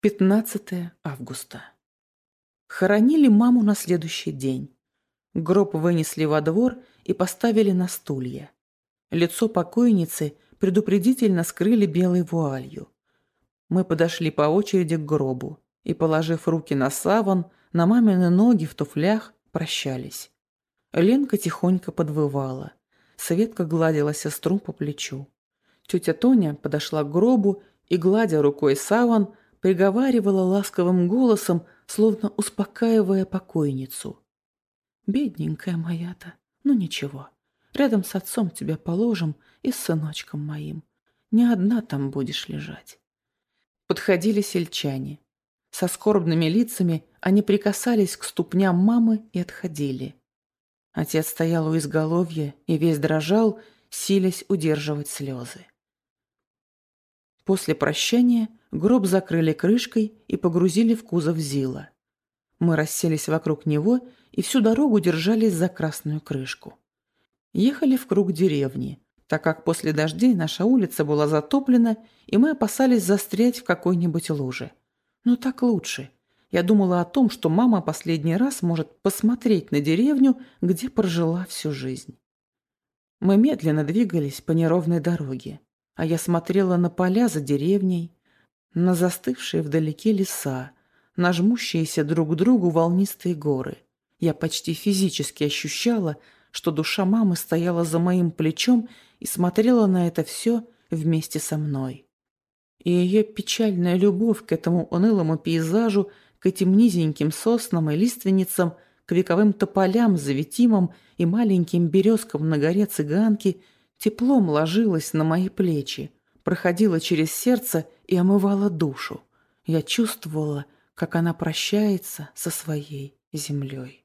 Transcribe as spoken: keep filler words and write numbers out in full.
пятнадцатое августа. Хоронили маму на следующий день. Гроб вынесли во двор и поставили на стулья. Лицо покойницы предупредительно скрыли белой вуалью. Мы подошли по очереди к гробу и, положив руки на саван, на мамины ноги в туфлях, прощались. Ленка тихонько подвывала. Светка гладила сестру по плечу. Тетя Тоня подошла к гробу и, гладя рукой саван, приговаривала ласковым голосом, словно успокаивая покойницу. «Бедненькая моя-то, ну ничего, рядом с отцом тебя положим и с сыночком моим. Не одна там будешь лежать». Подходили сельчане. Со скорбными лицами они прикасались к ступням мамы и отходили. Отец стоял у изголовья и весь дрожал, силясь удерживать слезы. После прощания гроб закрыли крышкой и погрузили в кузов Зила. Мы расселись вокруг него и всю дорогу держались за красную крышку. Ехали в круг деревни, так как после дождей наша улица была затоплена, и мы опасались застрять в какой-нибудь луже. Но так лучше. Я думала о том, что мама последний раз может посмотреть на деревню, где прожила всю жизнь. Мы медленно двигались по неровной дороге, а я смотрела на поля за деревней, на застывшие вдалеке леса, на жмущиеся друг к другу волнистые горы. Я почти физически ощущала, что душа мамы стояла за моим плечом и смотрела на это все вместе со мной. И ее печальная любовь к этому унылому пейзажу, к этим низеньким соснам и лиственницам, к вековым тополям, заветимам и маленьким березкам на горе Цыганки теплом ложилась на мои плечи, проходила через сердце и омывала душу. Я чувствовала, как она прощается со своей землей.